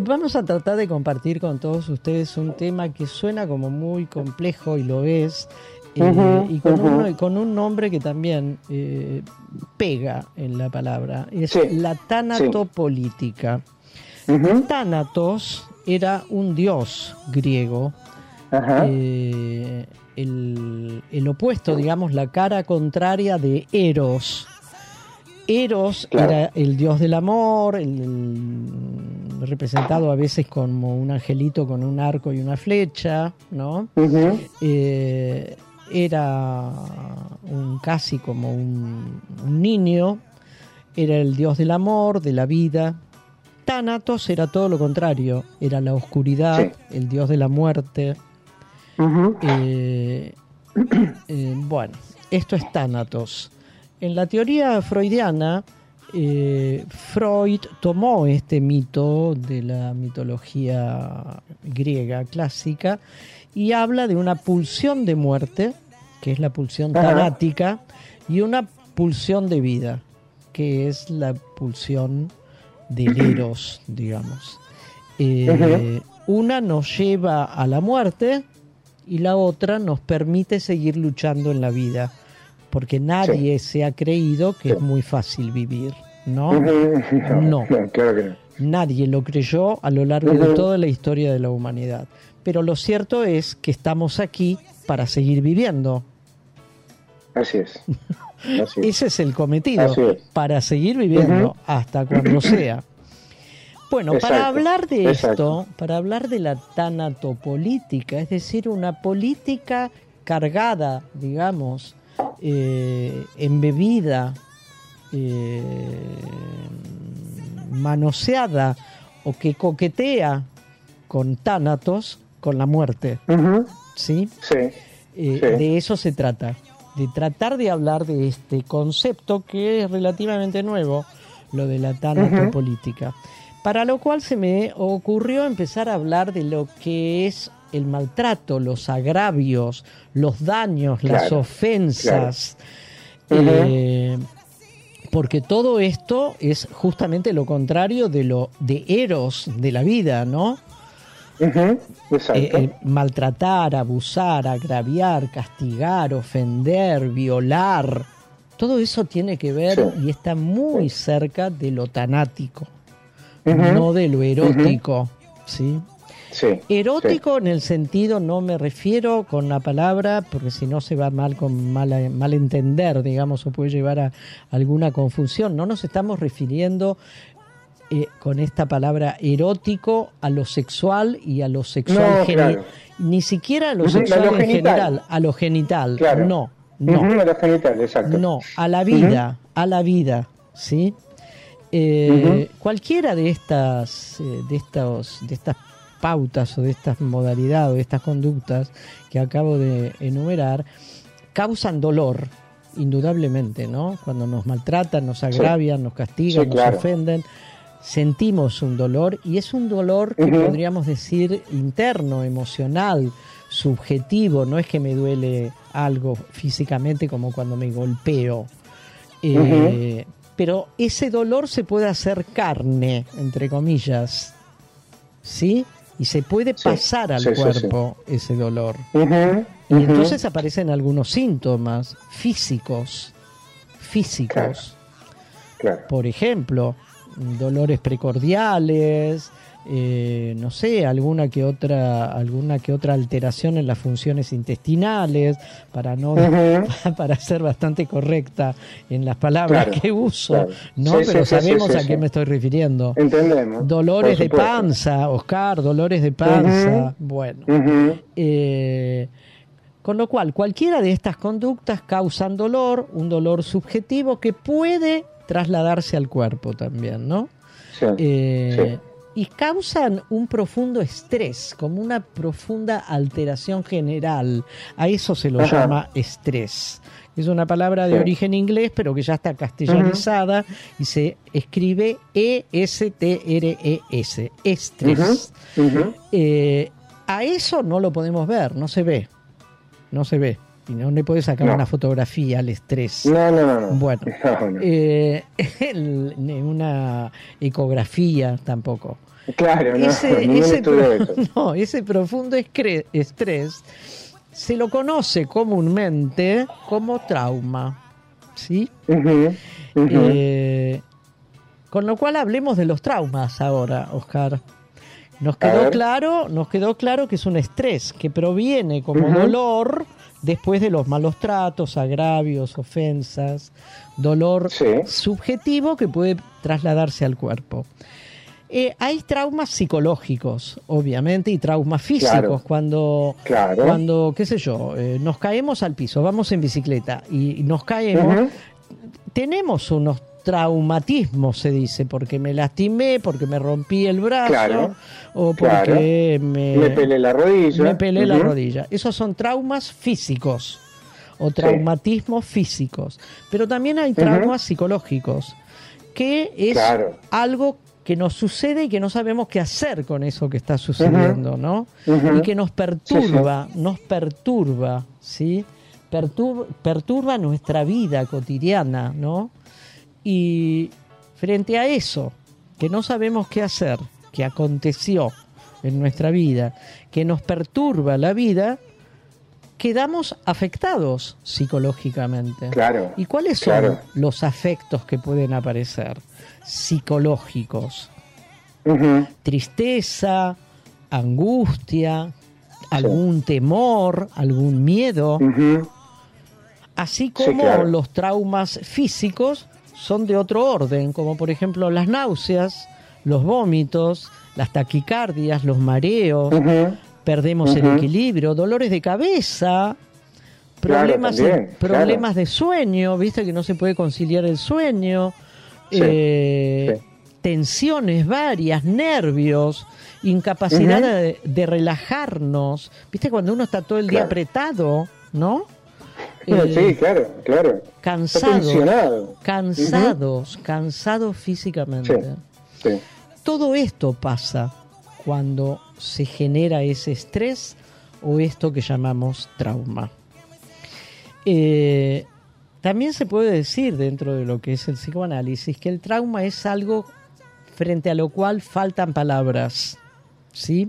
vamos a tratar de compartir con todos ustedes un tema que suena como muy complejo y lo es, y con un nombre que también pega en la palabra, es la tanatopolítica. Tánatos era un dios griego, el opuesto, digamos, la cara contraria de Eros. Eros era el dios del amor, representado a veces como un angelito con un arco y una flecha, ¿no? Era casi como un niño, era el dios del amor, de la vida. Tánatos era todo lo contrario, era la oscuridad, el dios de la muerte. Bueno, esto es Tánatos. En la teoría freudiana, Freud tomó este mito de la mitología griega clásica y habla de una pulsión de muerte, que es la pulsión tanática, y una pulsión de vida, que es la pulsión del Eros, digamos. Una nos lleva a la muerte y la otra nos permite seguir luchando en la vida, porque nadie se ha creído que es muy fácil vivir, ¿no? No, claro que no. Nadie lo creyó a lo largo de toda la historia de la humanidad. Pero lo cierto es que estamos aquí para seguir viviendo. Así es. Ese es el cometido, para seguir viviendo hasta cuando sea. Bueno, para hablar de esto, para hablar de la tanatopolítica, es decir, una política cargada, digamos, embebida, manoseada o que coquetea con tánatos, con la muerte. ¿Sí? De eso se trata, de tratar de hablar de este concepto que es relativamente nuevo, lo de la tanatopolítica. Para lo cual se me ocurrió empezar a hablar de lo que es el maltrato, los agravios, los daños, las ofensas, porque todo esto es justamente lo contrario de Eros, de la vida, ¿no? Maltratar, abusar, agraviar, castigar, ofender, violar, todo eso tiene que ver y está muy cerca de lo tanático, no de lo erótico, ¿sí? Erótico en el sentido, no me refiero con la palabra, porque si no se va mal entender, digamos, o puede llevar a alguna confusión. No nos estamos refiriendo con esta palabra erótico a lo sexual y a lo sexual ni siquiera a lo sexual en general, a lo genital, no. A lo genital, exacto. No, a la vida, ¿sí? Cualquiera de estas pautas o de estas modalidades o de estas conductas que acabo de enumerar causan dolor, indudablemente, ¿no? Cuando nos maltratan, nos agravian, nos castigan, nos ofenden, sentimos un dolor, y es un dolor que podríamos decir interno, emocional, subjetivo. No es que me duele algo físicamente como cuando me golpeo, pero ese dolor se puede hacer carne, entre comillas, ¿sí? Y se puede pasar al cuerpo ese dolor. Y entonces aparecen algunos síntomas físicos. Por ejemplo, dolores precordiales, no sé, alguna que otra alteración en las funciones intestinales, para ser bastante correcta en las palabras que uso, ¿no? Pero sabemos a qué me estoy refiriendo. Entendemos. Dolores de panza, Oscar, dolores de panza. Bueno. Con lo cual, cualquiera de estas conductas causan dolor, un dolor subjetivo que puede trasladarse al cuerpo también, ¿no? Y causan un profundo estrés, como una profunda alteración general. A eso se lo llama estrés. Es una palabra de origen inglés, pero que ya está castellanizada y se escribe E-S-T-R-E-S, estrés. A eso no lo podemos ver, no se ve. Y no le puedes sacar una fotografía al estrés. No. Bueno, una ecografía tampoco. Claro, no, ningún estudio de eso. No, ese profundo estrés se lo conoce comúnmente como trauma, ¿sí? Con lo cual hablemos de los traumas ahora, Oscar. Nos quedó claro que es un estrés que proviene como dolor después de los malos tratos, agravios, ofensas, dolor subjetivo que puede trasladarse al cuerpo. Hay traumas psicológicos, obviamente, y traumas físicos. Cuando, qué sé yo, nos caemos al piso, vamos en bicicleta y nos caemos, tenemos unos traumatismos, se dice, porque me lastimé, porque me rompí el brazo, o porque me pelé la rodilla. Me pelé la rodilla. Esos son traumas físicos o traumatismos físicos. Pero también hay traumas psicológicos, que es algo que nos sucede y que no sabemos qué hacer con eso que está sucediendo, ¿no? Y que nos perturba, ¿sí? Perturba nuestra vida cotidiana, ¿no? Y frente a eso, que no sabemos qué hacer, que aconteció en nuestra vida, que nos perturba la vida, quedamos afectados psicológicamente. ¿Y cuáles son los afectos que pueden aparecer psicológicos? Tristeza, angustia, algún temor, algún miedo, así como los traumas físicos son de otro orden, como por ejemplo las náuseas, los vómitos, las taquicardias, los mareos, perdemos el equilibrio, dolores de cabeza, problemas de sueño, viste que no se puede conciliar el sueño, tensiones varias, nervios, incapacidad de relajarnos, viste cuando uno está todo el día apretado, ¿no? Cansados físicamente. Todo esto pasa cuando se genera ese estrés o esto que llamamos trauma. También se puede decir dentro de lo que es el psicoanálisis que el trauma es algo frente a lo cual faltan palabras, ¿sí?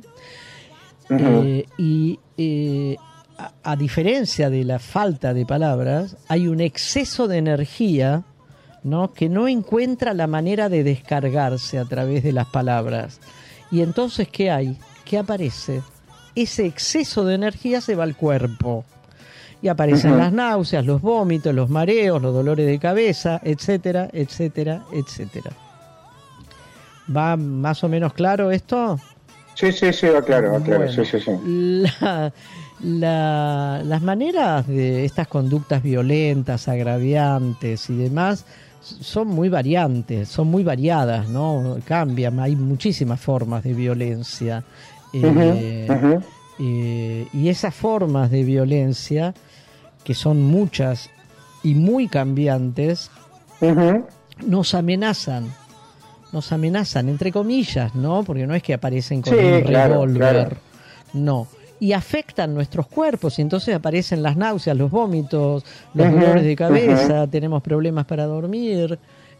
A diferencia de la falta de palabras, hay un exceso de energía, ¿no? Que no encuentra la manera de descargarse a través de las palabras. Y entonces, ¿qué hay? ¿Qué aparece? Ese exceso de energía se va al cuerpo. Y aparecen las náuseas, los vómitos, los mareos, los dolores de cabeza, etcétera, etcétera, etcétera. ¿Va más o menos claro esto? Sí, va claro, va claro. Bueno, las maneras de estas conductas violentas, agraviantes y demás son muy variantes, son muy variadas, ¿no? Cambian, hay muchísimas formas de violencia. Y esas formas de violencia, que son muchas y muy cambiantes, nos amenazan, entre comillas, ¿no? Porque no es que aparecen con un revólver, no. Y afectan nuestros cuerpos y entonces aparecen las náuseas, los vómitos, los dolores de cabeza, tenemos problemas para dormir.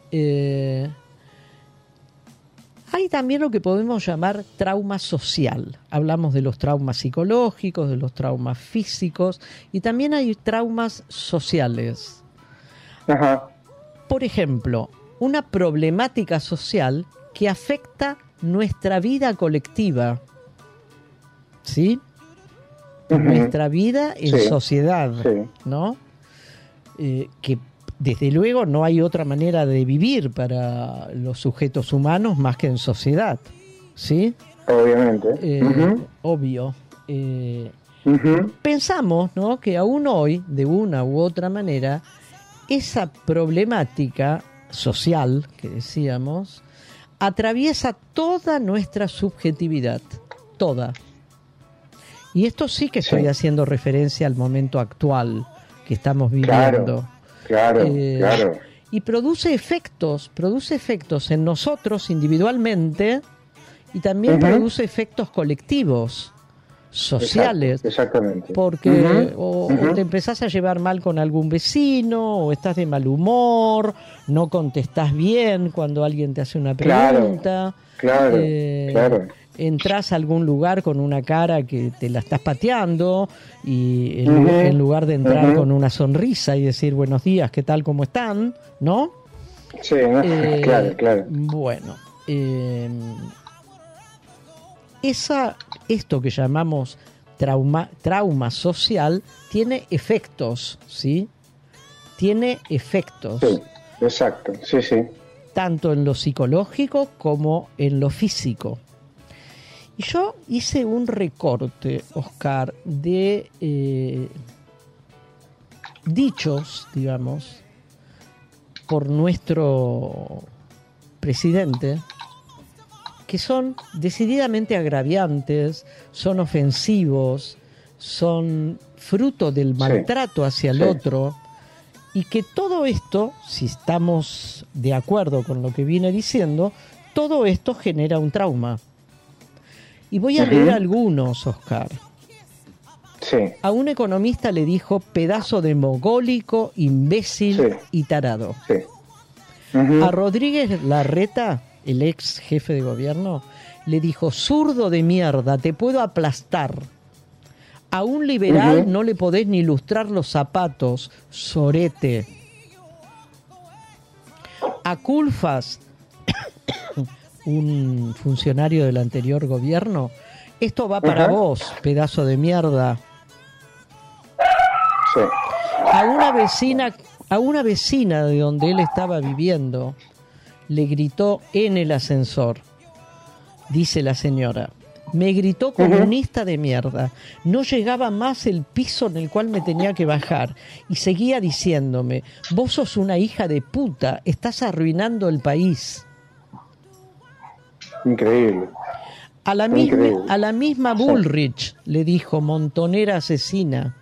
Hay también lo que podemos llamar trauma social. Hablamos de los traumas psicológicos, de los traumas físicos y también hay traumas sociales. Por ejemplo, una problemática social que afecta nuestra vida colectiva, ¿sí? Nuestra vida en sociedad, ¿no? Que desde luego no hay otra manera de vivir para los sujetos humanos más que en sociedad, ¿sí? Obviamente. Obvio. Pensamos, ¿no?, que aún hoy, de una u otra manera, esa problemática social que decíamos atraviesa toda nuestra subjetividad, toda. Y esto sí que estoy haciendo referencia al momento actual que estamos viviendo. Claro. Y produce efectos en nosotros individualmente y también produce efectos colectivos sociales. Exactamente. Porque o te empezás a llevar mal con algún vecino, o estás de mal humor, no contestás bien cuando alguien te hace una pregunta. Claro. Entrás a algún lugar con una cara que te la estás pateando y en lugar de entrar con una sonrisa y decir buenos días, ¿qué tal, cómo están? ¿No? Sí, claro. Bueno, esto que llamamos trauma social tiene efectos, ¿sí? Tiene efectos. Sí, exacto, sí. Tanto en lo psicológico como en lo físico. Y yo hice un recorte, Oscar, de dichos, digamos, por nuestro presidente, que son decididamente agraviantes, son ofensivos, son fruto del maltrato hacia el otro, y que todo esto, si estamos de acuerdo con lo que viene diciendo, todo esto genera un trauma. Y voy a leer algunos, Oscar. Sí. A un economista le dijo pedazo de mogólico, imbécil y tarado. Sí. A Rodríguez Larreta, el ex jefe de gobierno, le dijo zurdo de mierda, te puedo aplastar. A un liberal no le podés ni lustrar los zapatos, sorete. A Culfas, un funcionario del anterior gobierno, esto va para vos, pedazo de mierda. Sí. A una vecina de donde él estaba viviendo le gritó en el ascensor, dice la señora, me gritó comunista de mierda, no llegaba más el piso en el cual me tenía que bajar y seguía diciéndome, vos sos una hija de puta, estás arruinando el país. Increíble. A la misma Bullrich le dijo montonera asesina.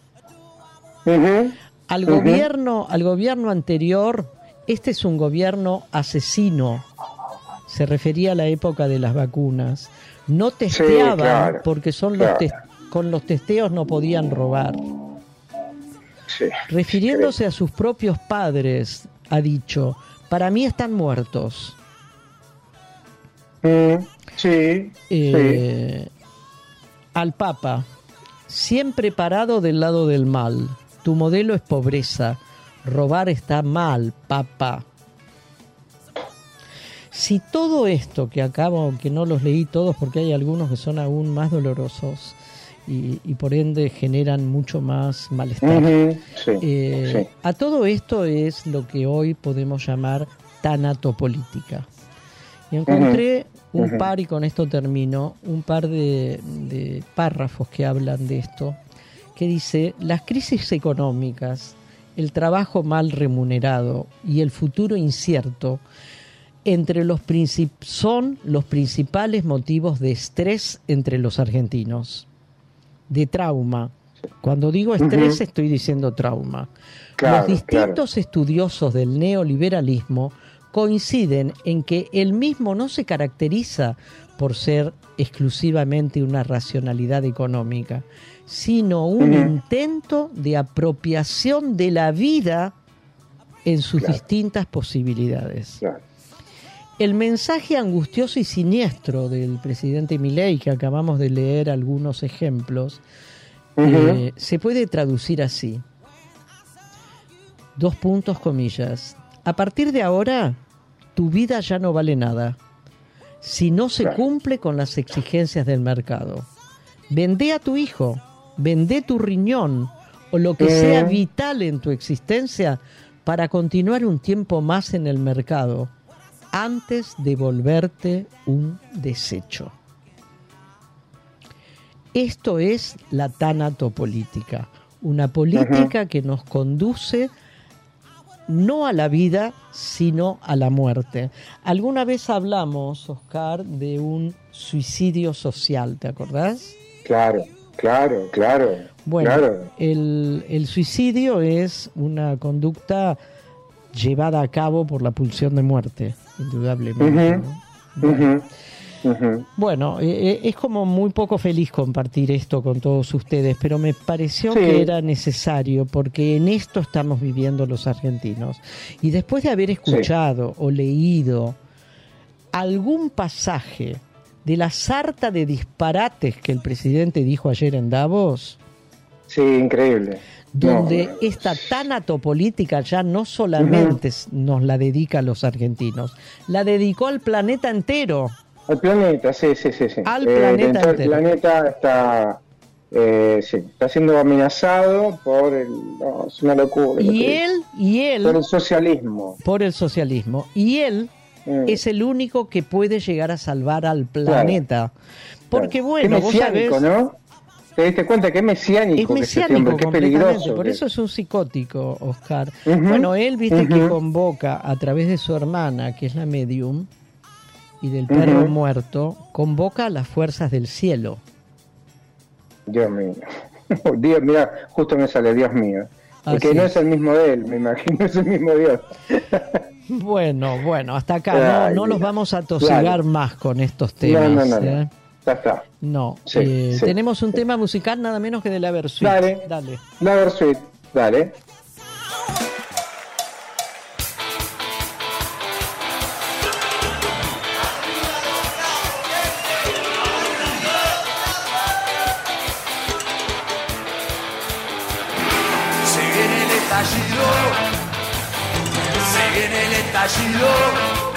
Al gobierno anterior, este es un gobierno asesino. Se refería a la época de las vacunas. No testeaban porque con los testeos no podían robar. Sí, refiriéndose a sus propios padres, ha dicho, para mí están muertos. Sí. Al Papa, siempre parado del lado del mal. Tu modelo es pobreza. Robar está mal, Papa. Si todo esto que acabo, que no los leí todos porque hay algunos que son aún más dolorosos y por ende generan mucho más malestar. A todo esto es lo que hoy podemos llamar tanatopolítica. Y encontré un par, y con esto termino, un par de párrafos que hablan de esto, que dice, las crisis económicas, el trabajo mal remunerado y el futuro incierto son los principales motivos de estrés entre los argentinos, de trauma. Cuando digo estrés estoy diciendo trauma. Los distintos estudiosos del neoliberalismo coinciden en que el mismo no se caracteriza por ser exclusivamente una racionalidad económica, sino un intento de apropiación de la vida en sus distintas posibilidades. El mensaje angustioso y siniestro del presidente Milei, que acabamos de leer algunos ejemplos, se puede traducir así. 2 puntos, comillas. A partir de ahora, tu vida ya no vale nada si no se cumple con las exigencias del mercado. Vendé a tu hijo, vendé tu riñón o lo que sea vital en tu existencia para continuar un tiempo más en el mercado antes de volverte un desecho. Esto es la tanatopolítica, una política que nos conduce no a la vida, sino a la muerte. Alguna vez hablamos, Oscar, de un suicidio social, ¿te acordás? Claro. Bueno, el suicidio es una conducta llevada a cabo por la pulsión de muerte, indudablemente. ¿No? Bueno, Ujú. Bueno, es como muy poco feliz compartir esto con todos ustedes, pero me pareció Sí. que era necesario porque en esto estamos viviendo los argentinos. Y después de haber escuchado o leído algún pasaje de la sarta de disparates que el presidente dijo ayer en Davos, Sí, increíble. donde No, esta tanatopolítica ya no solamente nos la dedica a los argentinos, la dedicó al planeta entero. al planeta, sí. Al planeta Todo el entero. planeta está, sí, está siendo amenazado por no, es una locura. lo Y que él, por el socialismo. por el socialismo, y él Mm. es el único que puede llegar a salvar al planeta. Porque Claro. bueno, Qué vos mesiánico, sabés, ¿no? ¿Te diste cuenta que es mesiánico? es que ese mesiánico hombre, qué completamente, peligroso. por que eso es un psicótico, Oscar. Ujú, Bueno, él, viste que ujú. convoca a través de su hermana, que es la medium, y del perro Ujú. muerto, convoca a las fuerzas del cielo. Dios mío. Dios, mira, justo me sale, Dios mío. Porque Así no es. es el mismo de él, me imagino, es el mismo Dios. Bueno, hasta acá Ay, no los mira. vamos a tosigar Dale. más con estos temas. No. ¿eh? Ya está. No, Sí, sí. tenemos un tema musical nada menos que de la Versuit. Dale. Dale. La Versuit, dale. Se viene el estallido, se viene el estallido.